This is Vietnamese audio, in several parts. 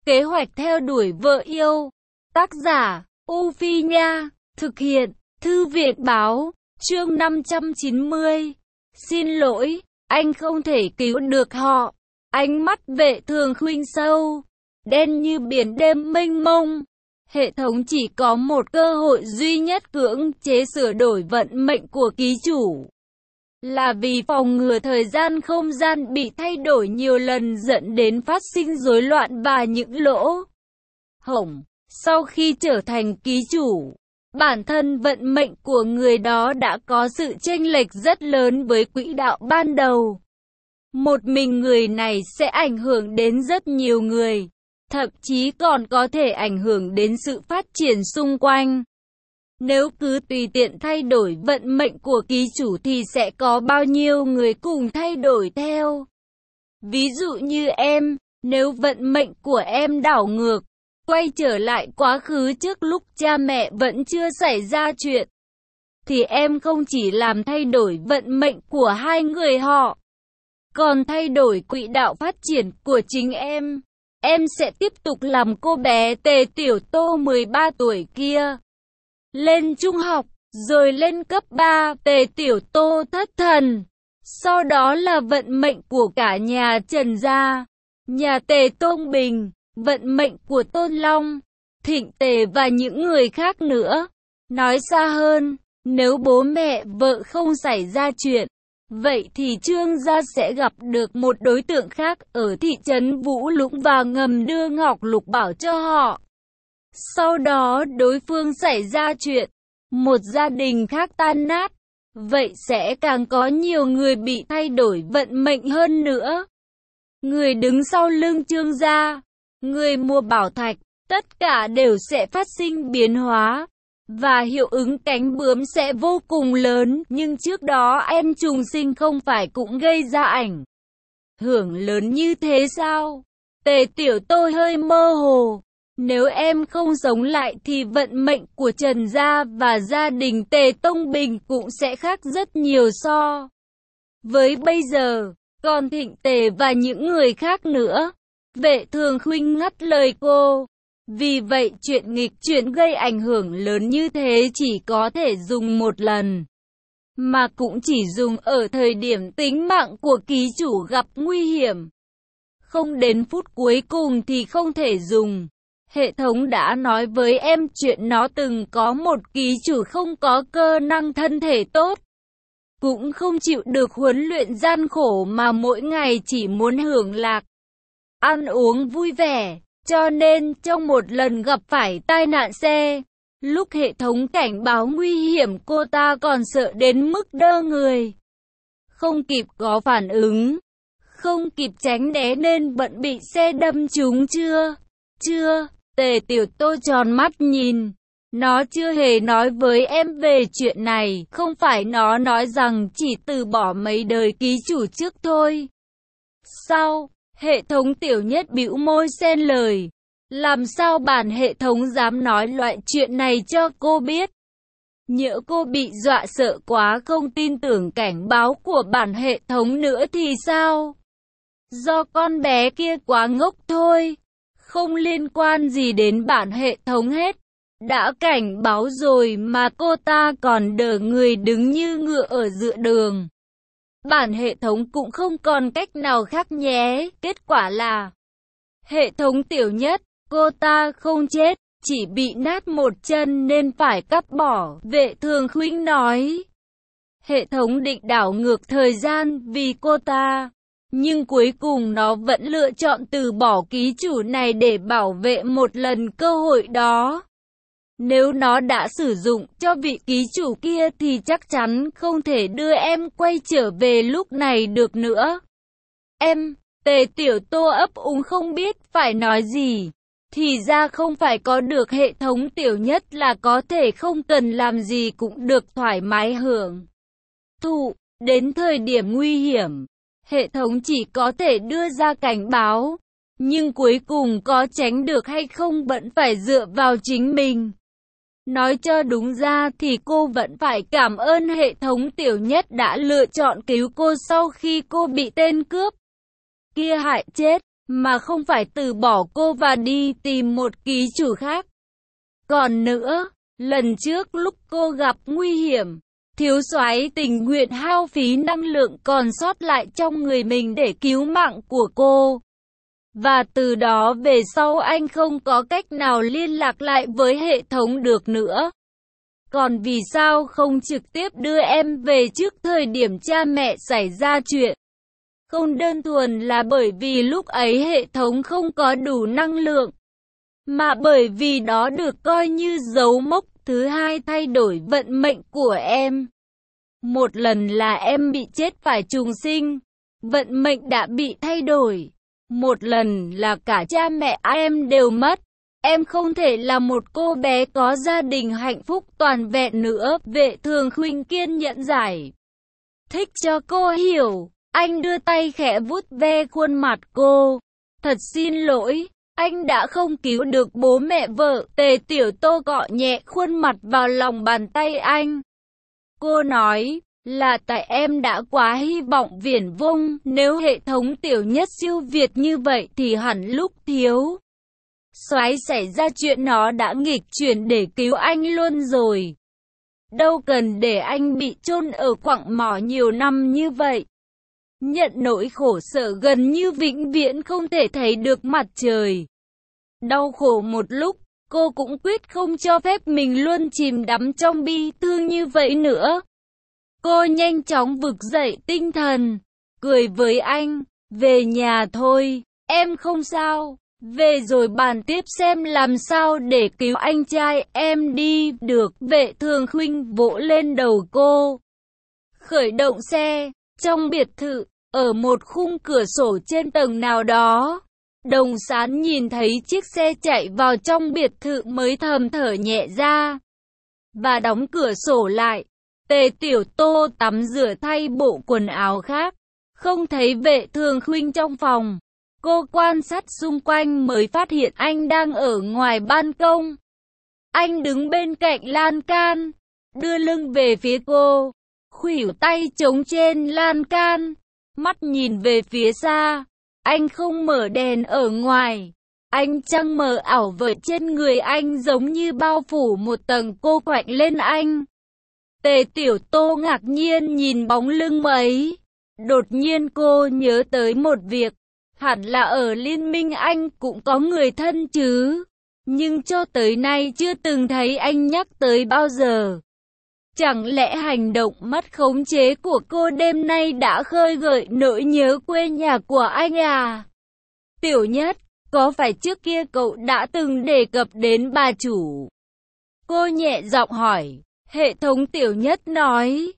Kế hoạch theo đuổi vợ yêu. Tác giả, U Phi Nha. Thực hiện, Thư viện Báo. Chương 590. Xin lỗi, anh không thể cứu được họ. Ánh mắt Vệ Thường Khuynh sâu, đen như biển đêm mênh mông. Hệ thống chỉ có một cơ hội duy nhất cưỡng chế sửa đổi vận mệnh của ký chủ. Là vì phòng ngừa thời gian không gian bị thay đổi nhiều lần dẫn đến phát sinh rối loạn và những lỗ hổng. Sau khi trở thành ký chủ, bản thân vận mệnh của người đó đã có sự chênh lệch rất lớn với quỹ đạo ban đầu. Một mình người này sẽ ảnh hưởng đến rất nhiều người, thậm chí còn có thể ảnh hưởng đến sự phát triển xung quanh. Nếu cứ tùy tiện thay đổi vận mệnh của ký chủ thì sẽ có bao nhiêu người cùng thay đổi theo. Ví dụ như em, nếu vận mệnh của em đảo ngược, quay trở lại quá khứ trước lúc cha mẹ vẫn chưa xảy ra chuyện, thì em không chỉ làm thay đổi vận mệnh của hai người họ, còn thay đổi quỹ đạo phát triển của chính em. Em sẽ tiếp tục làm cô bé Tề Tiểu Tô 13 tuổi kia. Lên trung học, rồi lên cấp 3, Tề Tiểu Tô thất thần. Sau đó là vận mệnh của cả nhà Trần gia, nhà Tề Tôn Bình, vận mệnh của Tôn Long, Thịnh Tề và những người khác nữa. Nói xa hơn, nếu bố mẹ vợ không xảy ra chuyện, vậy thì Trương gia sẽ gặp được một đối tượng khác ở thị trấn Vũ Lũng và ngầm đưa Ngọc Lục Bảo cho họ. Sau đó đối phương xảy ra chuyện, một gia đình khác tan nát, vậy sẽ càng có nhiều người bị thay đổi vận mệnh hơn nữa. Người đứng sau lưng Trương gia, người mua bảo thạch, tất cả đều sẽ phát sinh biến hóa. Và hiệu ứng cánh bướm sẽ vô cùng lớn, nhưng trước đó em trùng sinh không phải cũng gây ra ảnh hưởng lớn như thế sao? Tề Tiểu Tô hơi mơ hồ. Nếu em không sống lại thì vận mệnh của Trần gia và gia đình Tề Tông Bình cũng sẽ khác rất nhiều so với bây giờ, còn Thịnh Tề và những người khác nữa. Vệ Thường Khuynh ngắt lời cô. Vì vậy chuyện nghịch chuyển gây ảnh hưởng lớn như thế chỉ có thể dùng một lần, mà cũng chỉ dùng ở thời điểm tính mạng của ký chủ gặp nguy hiểm. Không đến phút cuối cùng thì không thể dùng. Hệ thống đã nói với em chuyện nó từng có một ký chủ không có cơ năng thân thể tốt, cũng không chịu được huấn luyện gian khổ mà mỗi ngày chỉ muốn hưởng lạc, ăn uống vui vẻ. Cho nên trong một lần gặp phải tai nạn xe, lúc hệ thống cảnh báo nguy hiểm cô ta còn sợ đến mức đơ người, không kịp có phản ứng, không kịp tránh né nên vẫn bị xe đâm trúng. Chưa, Tề Tiểu Tô tròn mắt nhìn. Nó chưa hề nói với em về chuyện này, không phải nó nói rằng chỉ từ bỏ mấy đời ký chủ trước thôi. Sao? Hệ thống Tiểu Nhất bĩu môi xen lời. Làm sao bản hệ thống dám nói loại chuyện này cho cô biết? Nhỡ cô bị dọa sợ quá không tin tưởng cảnh báo của bản hệ thống nữa thì sao? Do con bé kia quá ngốc thôi, không liên quan gì đến bản hệ thống hết. Đã cảnh báo rồi mà cô ta còn đờ người đứng như ngựa ở giữa đường. Bản hệ thống cũng không còn cách nào khác nhé. Kết quả là hệ thống Tiểu Nhất, cô ta không chết, chỉ bị nát một chân nên phải cắt bỏ, Vệ Thường Khuynh nói. Hệ thống định đảo ngược thời gian vì cô ta, nhưng cuối cùng nó vẫn lựa chọn từ bỏ ký chủ này để bảo vệ một lần cơ hội đó. Nếu nó đã sử dụng cho vị ký chủ kia thì chắc chắn không thể đưa em quay trở về lúc này được nữa. Em, Tề Tiểu Tô ấp úng không biết phải nói gì. Thì ra không phải có được hệ thống Tiểu Nhất là có thể không cần làm gì cũng được thoải mái hưởng thụ. Đến thời điểm nguy hiểm, hệ thống chỉ có thể đưa ra cảnh báo, nhưng cuối cùng có tránh được hay không vẫn phải dựa vào chính mình. Nói cho đúng ra thì cô vẫn phải cảm ơn hệ thống Tiểu Nhất đã lựa chọn cứu cô sau khi cô bị tên cướp kia hại chết. mà không phải từ bỏ cô và đi tìm một ký chủ khác. Còn nữa, lần trước lúc cô gặp nguy hiểm, thiếu soái tình nguyện hao phí năng lượng còn sót lại trong người mình để cứu mạng của cô. Và từ đó về sau anh không có cách nào liên lạc lại với hệ thống được nữa. Còn vì sao không trực tiếp đưa em về trước thời điểm cha mẹ xảy ra chuyện? Không đơn thuần là bởi vì lúc ấy hệ thống không có đủ năng lượng, mà bởi vì đó được coi như dấu mốc thứ hai thay đổi vận mệnh của em. Một lần là em bị chết phải trùng sinh, vận mệnh đã bị thay đổi. Một lần là cả cha mẹ em đều mất. Em không thể là một cô bé có gia đình hạnh phúc toàn vẹn nữa. Vệ Thường Khuynh kiên nhẫn giải thích cho cô hiểu. Anh đưa tay khẽ vuốt ve khuôn mặt cô. Thật xin lỗi, anh đã không cứu được bố mẹ vợ. Tề Tiểu Tô cọ nhẹ khuôn mặt vào lòng bàn tay anh. Cô nói, là tại em đã quá hy vọng viển vông. Nếu hệ thống Tiểu Nhất siêu việt như vậy thì hẳn lúc thiếu soái xảy ra chuyện nó đã nghịch chuyển để cứu anh luôn rồi. Đâu cần để anh bị chôn ở quặng mỏ nhiều năm như vậy. Nhận nỗi khổ sở gần như vĩnh viễn không thể thấy được mặt trời. Đau khổ một lúc, cô cũng quyết không cho phép mình luôn chìm đắm trong bi thương như vậy nữa. Cô nhanh chóng vực dậy tinh thần, cười với anh, về nhà thôi, em không sao, về rồi bàn tiếp xem làm sao để cứu anh trai em đi được. Vệ Thường Khuynh vỗ lên đầu cô. Khởi động xe, trong biệt thự, ở một khung cửa sổ trên tầng nào đó. Đồng Sán nhìn thấy chiếc xe chạy vào trong biệt thự mới thầm thở nhẹ ra và đóng cửa sổ lại. Tề Tiểu Tô tắm rửa thay bộ quần áo khác, không thấy Vệ Thường Khuynh trong phòng. Cô quan sát xung quanh mới phát hiện anh đang ở ngoài ban công. Anh đứng bên cạnh lan can, đưa lưng về phía cô, khuỷu tay chống trên lan can, mắt nhìn về phía xa. Anh không mở đèn ở ngoài. Ánh trăng mờ ảo vợi trên người anh giống như bao phủ một tầng cô quạnh lên anh. Tề Tiểu Tô ngạc nhiên nhìn bóng lưng ấy. Đột nhiên cô nhớ tới một việc. Hẳn là ở Liên minh anh cũng có người thân chứ. Nhưng cho tới nay chưa từng thấy anh nhắc tới bao giờ. Chẳng lẽ hành động mất khống chế của cô đêm nay đã khơi gợi nỗi nhớ quê nhà của anh à? Tiểu Nhất, có phải trước kia cậu đã từng đề cập đến bà chủ? Cô nhẹ giọng hỏi. Hệ thống Tiểu Nhất nói.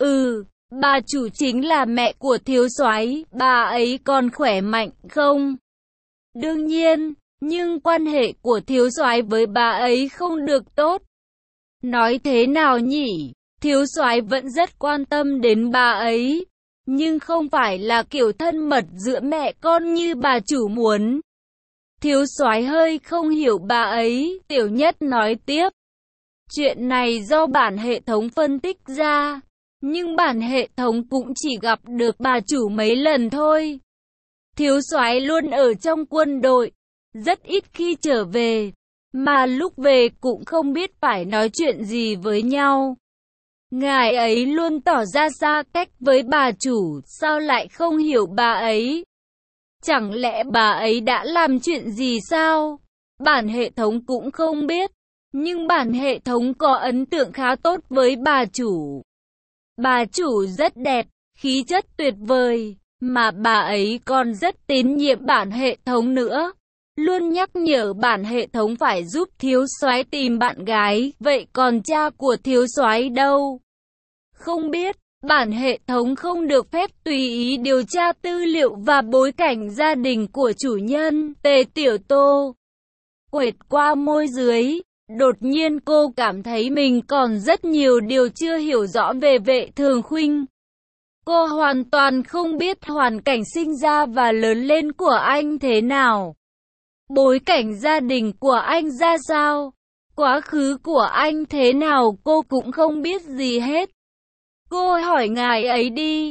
Bà chủ chính là mẹ của thiếu soái, bà ấy còn khỏe mạnh không? Đương nhiên, nhưng quan hệ của thiếu soái với bà ấy không được tốt. Nói thế nào nhỉ? Thiếu soái vẫn rất quan tâm đến bà ấy, nhưng không phải là kiểu thân mật giữa mẹ con như bà chủ muốn. Thiếu soái hơi không hiểu bà ấy. Tiểu Nhất nói tiếp. Chuyện này do bản hệ thống phân tích ra, nhưng bản hệ thống cũng chỉ gặp được bà chủ mấy lần thôi. Thiếu soái luôn ở trong quân đội, rất ít khi trở về, mà lúc về cũng không biết phải nói chuyện gì với nhau. Ngài ấy luôn tỏ ra xa cách với bà chủ, sao lại không hiểu bà ấy? Chẳng lẽ bà ấy đã làm chuyện gì sao? Bản hệ thống cũng không biết, nhưng bản hệ thống có ấn tượng khá tốt với bà chủ. Bà chủ rất đẹp, khí chất tuyệt vời, mà bà ấy còn rất tín nhiệm bản hệ thống nữa. Luôn nhắc nhở bản hệ thống phải giúp thiếu soái tìm bạn gái. Vậy còn cha của thiếu soái đâu? Không biết, bản hệ thống không được phép tùy ý điều tra tư liệu và bối cảnh gia đình của chủ nhân. Tề Tiểu Tô quệt qua môi dưới. Đột nhiên cô cảm thấy mình còn rất nhiều điều chưa hiểu rõ về Vệ Thường Khuynh. Cô hoàn toàn không biết hoàn cảnh sinh ra và lớn lên của anh thế nào. Bối cảnh gia đình của anh ra sao? Quá khứ của anh thế nào cô cũng không biết gì hết. Cô hỏi ngài ấy đi.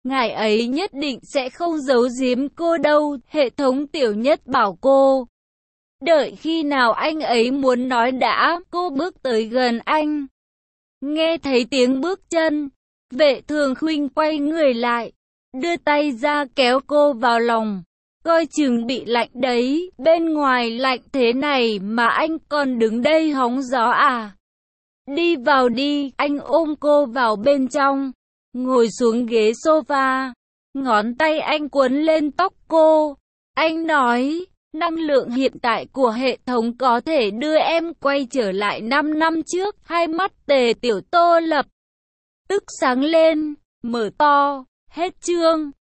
Ngài ấy nhất định sẽ không giấu giếm cô đâu, hệ thống tiểu nhất bảo cô. Đợi khi nào anh ấy muốn nói đã, cô bước tới gần anh. Nghe thấy tiếng bước chân, Vệ Thường Khuynh quay người lại, đưa tay ra kéo cô vào lòng. Coi chừng bị lạnh đấy, bên ngoài lạnh thế này mà anh còn đứng đây hóng gió à? Đi vào đi, anh ôm cô vào bên trong, ngồi xuống ghế sofa, ngón tay anh quấn lên tóc cô. Anh nói, năng lượng hiện tại của hệ thống có thể đưa em quay trở lại 5 năm trước. Hai mắt Tề Tiểu Tô lập tức sáng lên, mở to, hết chương.